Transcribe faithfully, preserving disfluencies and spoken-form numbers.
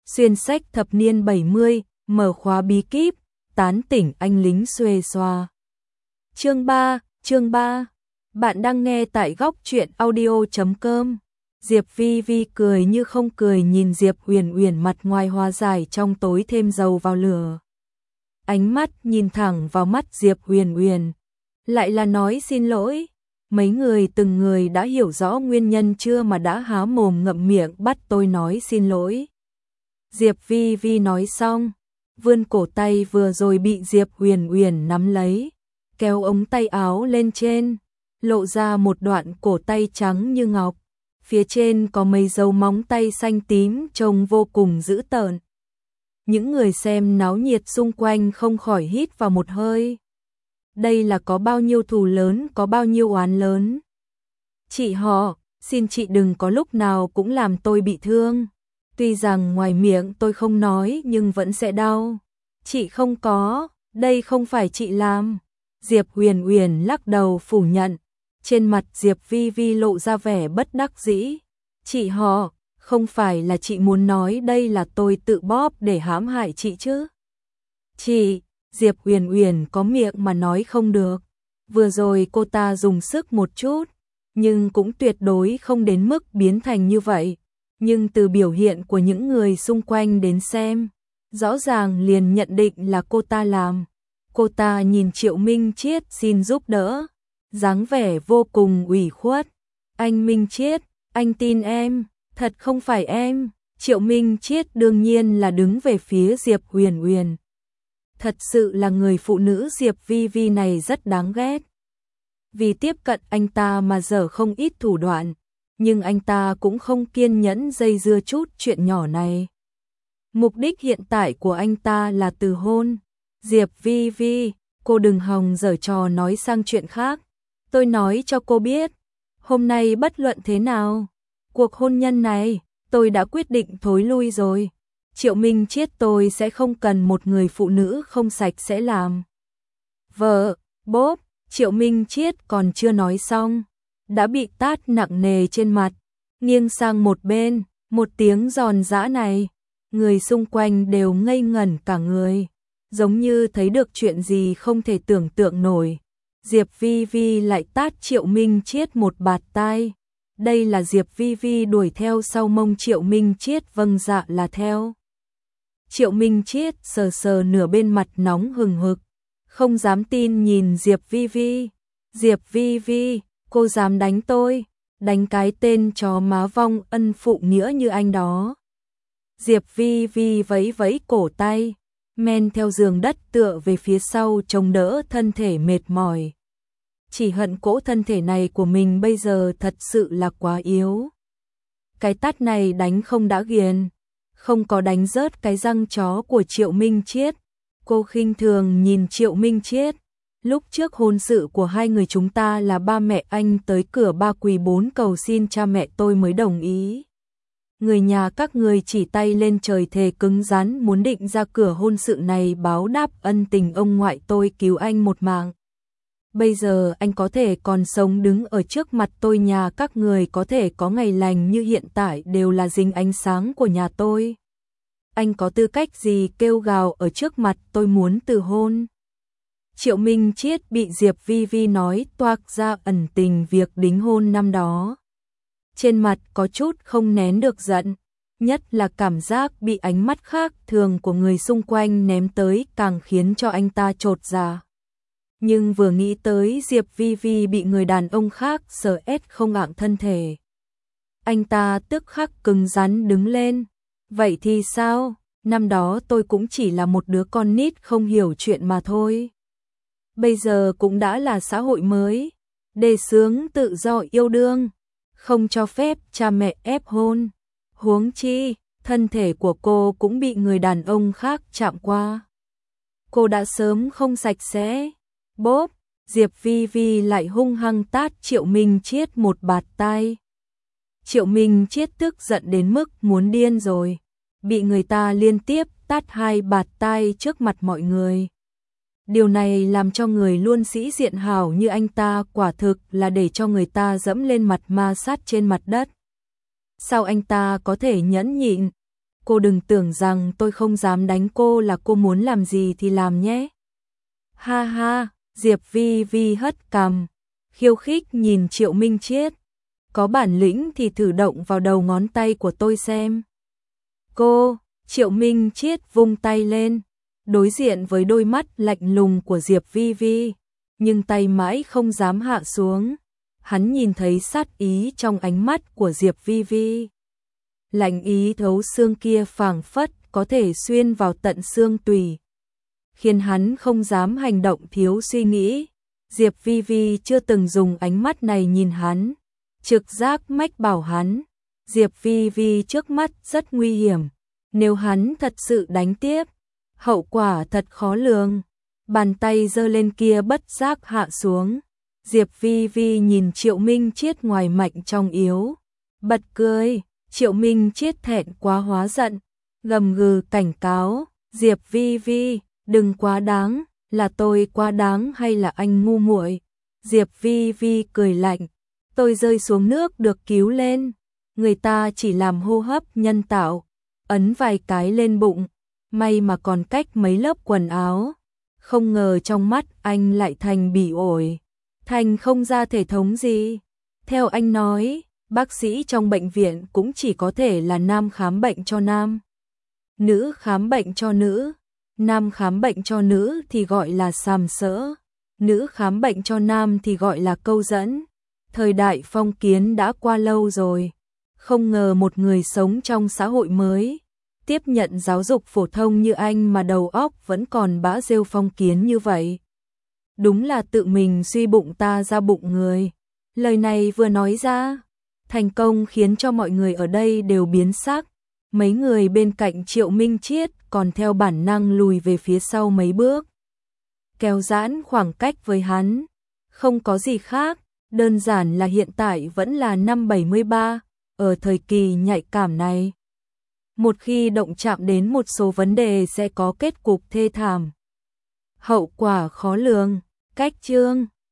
Xuyên sách thập niên bảy mươi, mở khóa bí kíp, tán tỉnh anh lính xuề xoa. Chương ba, chương ba. Bạn đang nghe tại góc truyện audio chấm com. Diệp Vi Vi cười như không cười nhìn Diệp Uyển Uyển mặt ngoài hòa giải trong tối thêm dầu vào lửa. Ánh mắt nhìn thẳng vào mắt Diệp Uyển Uyển, lại là nói xin lỗi. Mấy người từng người đã hiểu rõ nguyên nhân chưa mà đã há mồm ngậm miệng bắt tôi nói xin lỗi. Diệp Vi Vi nói xong, vươn cổ tay vừa rồi bị Diệp Uyển Uyển nắm lấy, kéo ống tay áo lên trên, lộ ra một đoạn cổ tay trắng như ngọc, phía trên có mấy dấu móng tay xanh tím trông vô cùng dữ tợn. Những người xem náo nhiệt xung quanh không khỏi hít vào một hơi. Đây là có bao nhiêu thù lớn, có bao nhiêu oán lớn. Chị họ, xin chị đừng có lúc nào cũng làm tôi bị thương. Tuy rằng ngoài miệng tôi không nói nhưng vẫn sẽ đau. Chị không có, đây không phải chị làm. Diệp Uyển Uyển lắc đầu phủ nhận. Trên mặt Diệp Vi Vi lộ ra vẻ bất đắc dĩ. Chị họ, không phải là chị muốn nói đây là tôi tự bóp để hãm hại chị chứ. Chị, Diệp Uyển Uyển có miệng mà nói không được. Vừa rồi cô ta dùng sức một chút, nhưng cũng tuyệt đối không đến mức biến thành như vậy. Nhưng từ biểu hiện của những người xung quanh đến xem, rõ ràng liền nhận định là cô ta làm. Cô ta nhìn Triệu Minh Chiết xin giúp đỡ, dáng vẻ vô cùng ủy khuất. Anh Minh Chiết, anh tin em, thật không phải em. Triệu Minh Chiết đương nhiên là đứng về phía Diệp Uyển Uyển. Thật sự là người phụ nữ Diệp Vi Vi này rất đáng ghét. Vì tiếp cận anh ta mà dở không ít thủ đoạn, nhưng anh ta cũng không kiên nhẫn dây dưa chút chuyện nhỏ này. Mục đích hiện tại của anh ta là từ hôn. Diệp Vi Vi, cô đừng hòng giở trò nói sang chuyện khác. Tôi nói cho cô biết, hôm nay bất luận thế nào, cuộc hôn nhân này, tôi đã quyết định thối lui rồi. Triệu Minh Chiết tôi sẽ không cần một người phụ nữ không sạch sẽ làm vợ. Bốp, Triệu Minh Chiết còn chưa nói xong, đã bị tát nặng nề trên mặt, nghiêng sang một bên, một tiếng giòn giã này, người xung quanh đều ngây ngẩn cả người, giống như thấy được chuyện gì không thể tưởng tượng nổi. Diệp Vi Vi lại tát Triệu Minh Chiết một bạt tai. Đây là Diệp Vi Vi đuổi theo sau mông Triệu Minh Chiết, vâng dạ là theo. Triệu Minh Chiết sờ sờ nửa bên mặt nóng hừng hực, không dám tin nhìn Diệp Vi Vi. Diệp Vi Vi, cô dám đánh tôi, đánh cái tên chó má vong ân phụ nghĩa như anh đó. Diệp Vi Vi vẫy vẫy cổ tay, men theo giường đất tựa về phía sau chống đỡ thân thể mệt mỏi. Chỉ hận cỗ thân thể này của mình bây giờ thật sự là quá yếu. Cái tát này đánh không đã ghiền, không có đánh rớt cái răng chó của Triệu Minh Chiết. Cô khinh thường nhìn Triệu Minh Chiết. Lúc trước hôn sự của hai người chúng ta là ba mẹ anh tới cửa ba quỳ bốn cầu xin cha mẹ tôi mới đồng ý. Người nhà các người chỉ tay lên trời thề cứng rắn muốn định ra cửa hôn sự này báo đáp ân tình ông ngoại tôi cứu anh một mạng. Bây giờ anh có thể còn sống đứng ở trước mặt tôi, nhà các người có thể có ngày lành như hiện tại đều là dính ánh sáng của nhà tôi. Anh có tư cách gì kêu gào ở trước mặt tôi muốn từ hôn? Triệu Minh Chiết bị Diệp Vi Vi nói toạc ra ẩn tình việc đính hôn năm đó. Trên mặt có chút không nén được giận, nhất là cảm giác bị ánh mắt khác thường của người xung quanh ném tới càng khiến cho anh ta chột dạ. Nhưng vừa nghĩ tới Diệp Vi Vi bị người đàn ông khác sờ ét không ạng thân thể, anh ta tức khắc cứng rắn đứng lên. Vậy thì sao? Năm đó tôi cũng chỉ là một đứa con nít không hiểu chuyện mà thôi. Bây giờ cũng đã là xã hội mới, đề xướng tự do yêu đương, không cho phép cha mẹ ép hôn. Huống chi, thân thể của cô cũng bị người đàn ông khác chạm qua. Cô đã sớm không sạch sẽ. Bốp, Diệp Vi Vi lại hung hăng tát Triệu Minh Chiết một bạt tai. Triệu Minh Chiết tức giận đến mức muốn điên rồi, bị người ta liên tiếp tát hai bạt tai trước mặt mọi người. Điều này làm cho người luôn sĩ diện hảo như anh ta quả thực là để cho người ta dẫm lên mặt ma sát trên mặt đất. Sao anh ta có thể nhẫn nhịn? cô đừng tưởng rằng tôi không dám đánh cô là cô muốn làm gì thì làm nhé. Ha ha, Diệp Vi Vi hất cằm, khiêu khích nhìn Triệu Minh Chiết. Có bản lĩnh thì thử động vào đầu ngón tay của tôi xem. Cô, Triệu Minh Chiết vung tay lên, đối diện với đôi mắt lạnh lùng của Diệp Vi Vi, nhưng tay mãi không dám hạ xuống. Hắn nhìn thấy sát ý trong ánh mắt của Diệp Vi Vi. Lạnh ý thấu xương kia phảng phất có thể xuyên vào tận xương tủy, khiến hắn không dám hành động thiếu suy nghĩ. Diệp Vi Vi chưa từng dùng ánh mắt này nhìn hắn, trực giác mách bảo hắn, Diệp Vi Vi trước mắt rất nguy hiểm, nếu hắn thật sự đánh tiếp, hậu quả thật khó lường. Bàn tay giơ lên kia bất giác hạ xuống. Diệp Vi Vi nhìn Triệu Minh Chiết ngoài mạnh trong yếu, bật cười. Triệu Minh Chiết thẹn quá hóa giận, gầm gừ cảnh cáo, Diệp Vi Vi, đừng quá đáng, là tôi quá đáng hay là anh ngu muội? Diệp Vi Vi cười lạnh, tôi rơi xuống nước được cứu lên, người ta chỉ làm hô hấp nhân tạo, ấn vài cái lên bụng, may mà còn cách mấy lớp quần áo, không ngờ trong mắt anh lại thành bị ổi, thành không ra thể thống gì. Theo anh nói, bác sĩ trong bệnh viện cũng chỉ có thể là nam khám bệnh cho nam, nữ khám bệnh cho nữ, nam khám bệnh cho nữ thì gọi là sàm sỡ, nữ khám bệnh cho nam thì gọi là câu dẫn. Thời đại phong kiến đã qua lâu rồi, không ngờ một người sống trong xã hội mới, tiếp nhận giáo dục phổ thông như anh mà đầu óc vẫn còn bã rêu phong kiến như vậy. Đúng là tự mình suy bụng ta ra bụng người. Lời này vừa nói ra, thành công khiến cho mọi người ở đây đều biến sắc. Mấy người bên cạnh Triệu Minh Chiết còn theo bản năng lùi về phía sau mấy bước, kéo giãn khoảng cách với hắn. Không có gì khác, đơn giản là hiện tại vẫn là năm bảy mươi ba, ở thời kỳ nhạy cảm này. Một khi động chạm đến một số vấn đề sẽ có kết cục thê thảm, hậu quả khó lường. Cách chương